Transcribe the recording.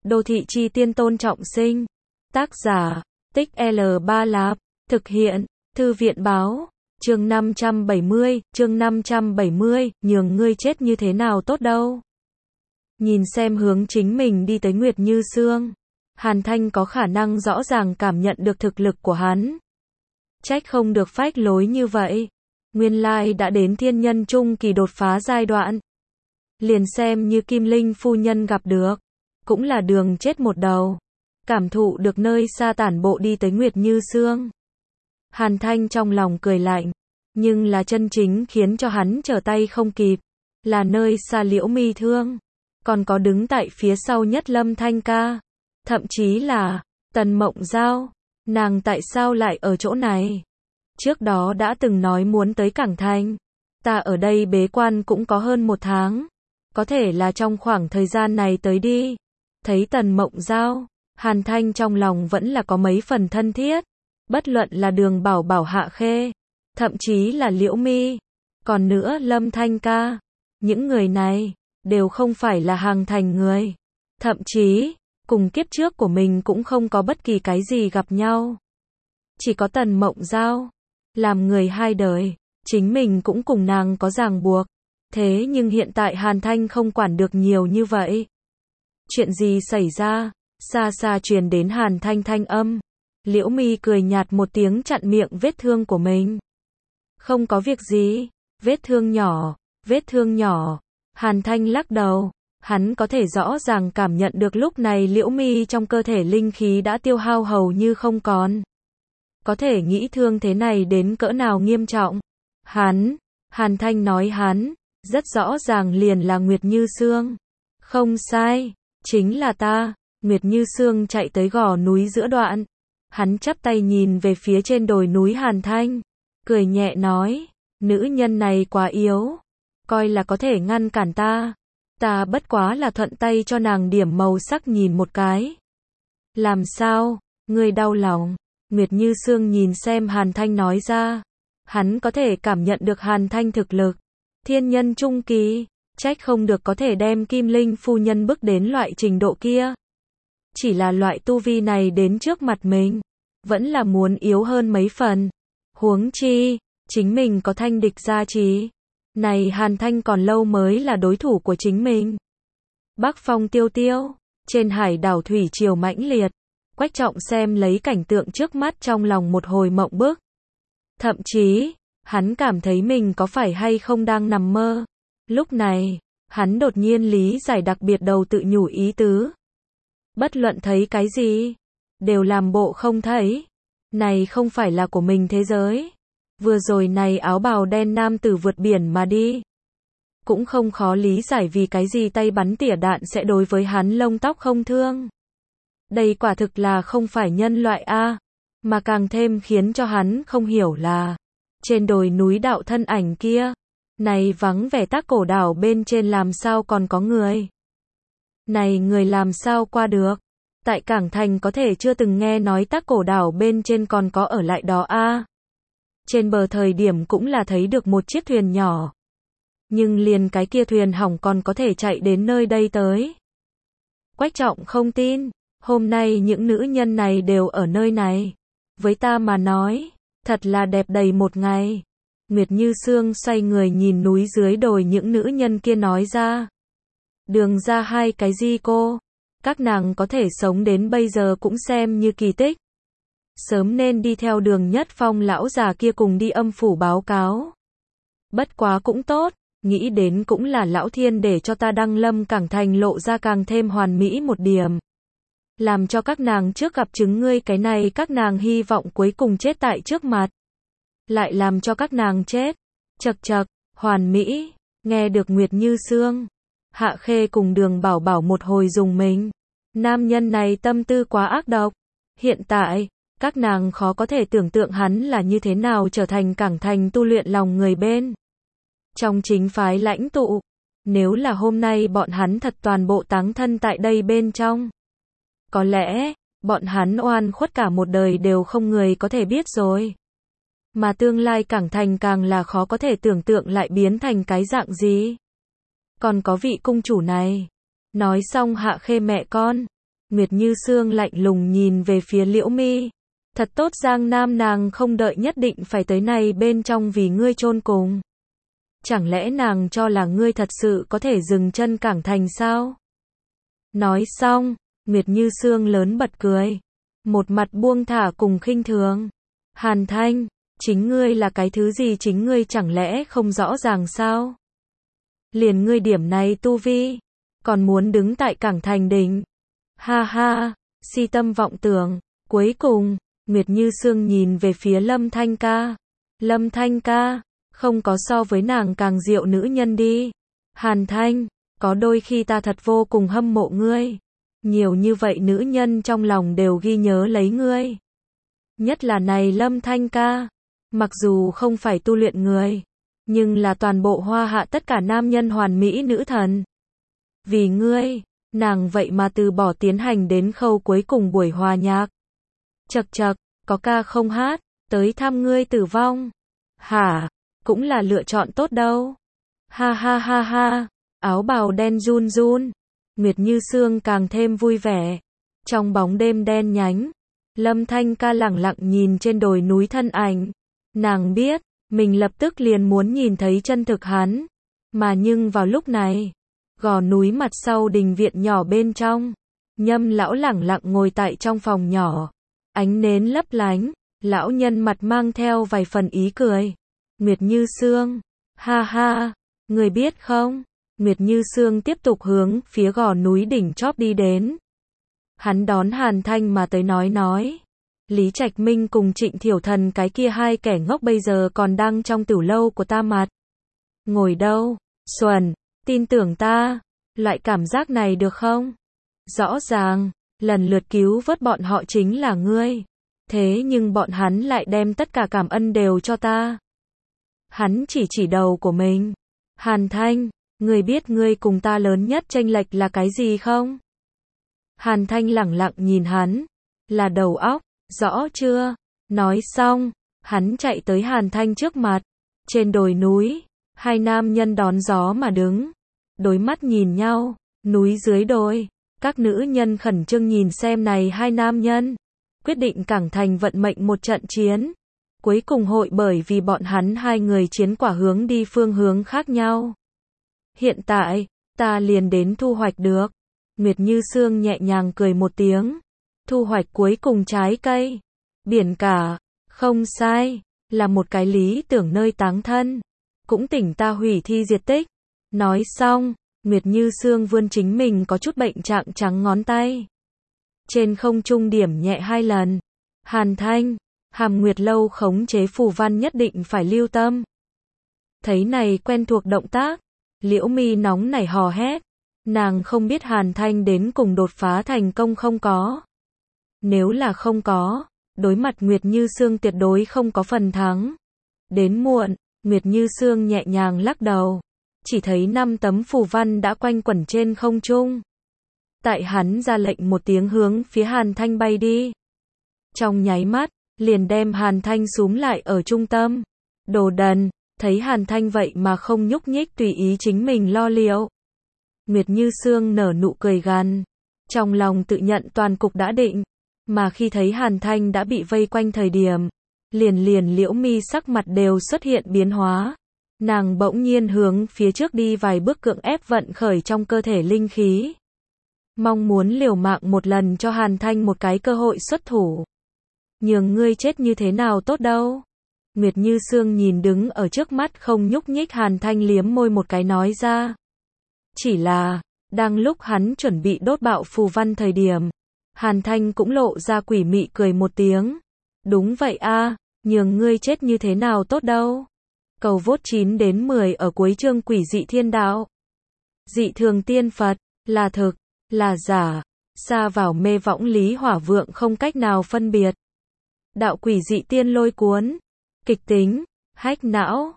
Đô thị chi tiên Tôn Trọng Sinh. Tác giả, Tích L3 Lạp. Thực hiện, Thư viện Báo. Chương 570, nhường ngươi chết như thế nào tốt đâu. Nhìn xem hướng chính mình đi tới Nguyệt Như Sương. Hàn Thanh có khả năng rõ ràng cảm nhận được thực lực của hắn. Trách không được phách lối như vậy. Nguyên lai đã đến thiên nhân trung kỳ đột phá giai đoạn. Liền xem như Kim Linh phu nhân gặp được, cũng là đường chết một đầu. Cảm thụ được nơi xa tản bộ đi tới Nguyệt Như Sương. Hàn Thanh trong lòng cười lạnh, nhưng là chân chính khiến cho hắn trở tay không kịp, là nơi xa Liễu Mi Thương, còn có đứng tại phía sau nhất Lâm Thanh Ca, thậm chí là Tần Mộng Giao, nàng tại sao lại ở chỗ này? Trước đó đã từng nói muốn tới Cảng Thành, ta ở đây bế quan cũng có hơn 1 tháng, có thể là trong khoảng thời gian này tới đi. Thấy Tần Mộng Giao, Hàn Thanh trong lòng vẫn là có mấy phần thân thiết, bất luận là Đường Bảo Bảo, Hạ Khê, thậm chí là Liễu Mi, còn nữa Lâm Thanh Ca, những người này đều không phải là Hàng Thành người, thậm chí cùng kiếp trước của mình cũng không có bất kỳ cái gì gặp nhau. Chỉ có Tần Mộng Giao, làm người hai đời, chính mình cũng cùng nàng có ràng buộc, thế nhưng hiện tại Hàn Thanh không quản được nhiều như vậy. Chuyện gì xảy ra? Xa xa truyền đến Hàn Thanh thanh âm. Liễu Mi cười nhạt một tiếng chặn miệng vết thương của mình. Không có việc gì, vết thương nhỏ. Hàn Thanh lắc đầu, hắn có thể rõ ràng cảm nhận được lúc này Liễu Mi trong cơ thể linh khí đã tiêu hao hầu như không còn. Có thể nghĩ thương thế này đến cỡ nào nghiêm trọng. Hàn Thanh nói hắn, rất rõ ràng liền là Nguyệt Như Sương. Không sai, chính là ta. Nguyệt Như Sương chạy tới gò núi giữa đoạn. Hắn chắp tay nhìn về phía trên đồi núi Hàn Thanh, cười nhẹ nói, nữ nhân này quá yếu, coi là có thể ngăn cản ta. Ta bất quá là thuận tay cho nàng điểm màu sắc nhìn một cái. Làm sao, ngươi đau lòng? Nguyệt Như Sương nhìn xem Hàn Thanh nói ra. Hắn có thể cảm nhận được Hàn Thanh thực lực. Thiên nhân trung kỳ, trách không được có thể đem Kim Linh phu nhân bước đến loại trình độ kia. Chỉ là loại tu vi này đến trước mặt mình, vẫn là muốn yếu hơn mấy phần. Huống chi, chính mình có thanh địch gia trì. Này Hàn Thanh còn lâu mới là đối thủ của chính mình. Bắc phong tiêu tiêu, trên hải đảo thủy triều mãnh liệt. Quách Trọng xem lấy cảnh tượng trước mắt trong lòng một hồi mộng bức. Thậm chí, hắn cảm thấy mình có phải hay không đang nằm mơ. Lúc này, hắn đột nhiên lý giải đặc biệt đầu tự nhủ ý tứ. Bất luận thấy cái gì, đều làm bộ không thấy. Này không phải là của mình thế giới. Vừa rồi này áo bào đen nam tử vượt biển mà đi. Cũng không khó lý giải vì cái gì tay bắn tỉa đạn sẽ đối với hắn lông tóc không thương. Đây quả thực là không phải nhân loại a, mà càng thêm khiến cho hắn không hiểu là trên đồi núi đạo thân ảnh kia, này vắng vẻ Tắc Cổ đảo bên trên làm sao còn có người. Này người làm sao qua được? Tại Cảng Thành có thể chưa từng nghe nói Tắc Cổ đảo bên trên còn có ở lại đó a. Trên bờ thời điểm cũng là thấy được một chiếc thuyền nhỏ. Nhưng liền cái kia thuyền hỏng còn có thể chạy đến nơi đây tới. Quách Trọng không tin, hôm nay những nữ nhân này đều ở nơi này. Với ta mà nói, thật là đẹp đầy một ngày. Nguyệt Như Sương xoay người nhìn núi dưới đồi những nữ nhân kia nói ra. Đường ra hai cái gì cô? Các nàng có thể sống đến bây giờ cũng xem như kỳ tích. Sớm nên đi theo Đường Nhất Phong lão già kia cùng đi âm phủ báo cáo. Bất quá cũng tốt, nghĩ đến cũng là lão thiên để cho ta đăng lâm Cảng Thành lộ ra càng thêm hoàn mỹ một điểm. Làm cho các nàng trước gặp chứng ngươi cái này các nàng hy vọng cuối cùng chết tại trước mặt. Lại làm cho các nàng chết. Chật chật, hoàn mỹ, nghe được Nguyệt Như Sương. Hạ Khê cùng Đường Bảo Bảo một hồi dùng mình. Nam nhân này tâm tư quá ác độc. Hiện tại, các nàng khó có thể tưởng tượng hắn là như thế nào trở thành Cảng Thành tu luyện lòng người bên. Trong chính phái lãnh tụ, nếu là hôm nay bọn hắn thật toàn bộ táng thân tại đây bên trong. Có lẽ, bọn hắn oan khuất cả một đời đều không người có thể biết rồi. Mà tương lai Cảng Thành càng là khó có thể tưởng tượng lại biến thành cái dạng gì. Còn có vị cung chủ này. Nói xong Hạ Khê mẹ con, Nguyệt Như Sương lạnh lùng nhìn về phía Liễu Mi. Thật tốt Giang Nam nàng không đợi nhất định phải tới này bên trong vì ngươi chôn cùng. Chẳng lẽ nàng cho là ngươi thật sự có thể dừng chân cảng thành sao? Nói xong, Nguyệt Như Sương lớn bật cười. Một mặt buông thả cùng khinh thường. Hàn Thanh, chính ngươi là cái thứ gì chính ngươi chẳng lẽ không rõ ràng sao? Liền ngươi điểm này tu vi, còn muốn đứng tại cảng thành đỉnh. Ha ha, si tâm vọng tưởng. Cuối cùng, Nguyệt Như Sương nhìn về phía Lâm Thanh ca. Lâm Thanh ca, không có so với nàng càng diệu nữ nhân đi. Hàn Thanh, có đôi khi ta thật vô cùng hâm mộ ngươi. Nhiều như vậy nữ nhân trong lòng đều ghi nhớ lấy ngươi. Nhất là này Lâm Thanh ca, mặc dù không phải tu luyện người, nhưng là toàn bộ Hoa Hạ tất cả nam nhân hoàn mỹ nữ thần. Vì ngươi, nàng vậy mà từ bỏ tiến hành đến khâu cuối cùng buổi hòa nhạc. Chậc chậc, có ca không hát, tới thăm ngươi tử vong. Hả, cũng là lựa chọn tốt đâu. Ha ha ha ha, áo bào đen run run. Nguyệt Như Sương càng thêm vui vẻ. Trong bóng đêm đen nhánh, Lâm Thanh ca lẳng lặng nhìn trên đồi núi thân ảnh. Nàng biết, mình lập tức liền muốn nhìn thấy chân thực hắn. Mà nhưng vào lúc này, gò núi mặt sau đình viện nhỏ bên trong, Nhâm lão lẳng lặng ngồi tại trong phòng nhỏ. Ánh nến lấp lánh, lão nhân mặt mang theo vài phần ý cười. Nguyệt Như Sương, ha ha, người biết không? Nguyệt Như Sương tiếp tục hướng phía gò núi đỉnh chóp đi đến. Hắn đón Hàn Thanh mà tới nói. Lý Trạch Minh cùng Trịnh Thiểu Thần cái kia hai kẻ ngốc bây giờ còn đang trong tửu lâu của ta mặt. Ngồi đâu? Xuân, tin tưởng ta. Loại cảm giác này được không? Rõ ràng, lần lượt cứu vớt bọn họ chính là ngươi. Thế nhưng bọn hắn lại đem tất cả cảm ơn đều cho ta. Hắn chỉ đầu của mình. Hàn Thanh, ngươi biết ngươi cùng ta lớn nhất chênh lệch là cái gì không? Hàn Thanh lẳng lặng nhìn hắn. Là đầu óc, rõ chưa? Nói xong, hắn chạy tới Hàn Thanh trước mặt. Trên đồi núi, hai nam nhân đón gió mà đứng. Đối mắt nhìn nhau, núi dưới đồi. Các nữ nhân khẩn trương nhìn xem này hai nam nhân. Quyết định cảng thành vận mệnh một trận chiến. Cuối cùng hội bởi vì bọn hắn hai người chiến quả hướng đi phương hướng khác nhau. Hiện tại, ta liền đến thu hoạch được. Nguyệt Như Sương nhẹ nhàng cười một tiếng. Thu hoạch cuối cùng trái cây. Biển cả, không sai, là một cái lý tưởng nơi táng thân. Cũng tỉnh ta hủy thi diệt tích. Nói xong, Nguyệt Như Sương vươn chính mình có chút bệnh trạng trắng ngón tay. Trên không trung điểm nhẹ 2 lần. Hàn Thanh, Hàm Nguyệt Lâu khống chế phù văn nhất định phải lưu tâm. Thấy này quen thuộc động tác, Liễu Mi nóng nảy hò hét. Nàng không biết Hàn Thanh đến cùng đột phá thành công không có. Nếu là không có, đối mặt Nguyệt Như Sương tuyệt đối không có phần thắng. Đến muộn, Nguyệt Như Sương nhẹ nhàng lắc đầu. Chỉ thấy 5 tấm phù văn đã quanh quẩn trên không trung. Tại hắn ra lệnh một tiếng hướng phía Hàn Thanh bay đi. Trong nháy mắt, liền đem Hàn Thanh súm lại ở trung tâm. Đồ đần, thấy Hàn Thanh vậy mà không nhúc nhích tùy ý chính mình lo liệu. Nguyệt Như Sương nở nụ cười gằn. Trong lòng tự nhận toàn cục đã định. Mà khi thấy Hàn Thanh đã bị vây quanh thời điểm, liền Liễu Mi sắc mặt đều xuất hiện biến hóa. Nàng bỗng nhiên hướng phía trước đi vài bước cưỡng ép vận khởi trong cơ thể linh khí. Mong muốn liều mạng một lần cho Hàn Thanh một cái cơ hội xuất thủ. Nhường ngươi chết như thế nào tốt đâu. Nguyệt Như Sương nhìn đứng ở trước mắt không nhúc nhích Hàn Thanh liếm môi một cái nói ra. Chỉ là, đang lúc hắn chuẩn bị đốt bạo phù văn thời điểm, Hàn Thanh cũng lộ ra quỷ mị cười một tiếng. Đúng vậy a, nhường ngươi chết như thế nào tốt đâu. Cầu vote 9 đến 10 ở cuối chương Quỷ dị thiên đạo. Dị thường tiên Phật, là thực, là giả, xa vào mê võng lý hỏa vượng không cách nào phân biệt. Đạo quỷ dị tiên lôi cuốn, kịch tính, hách não.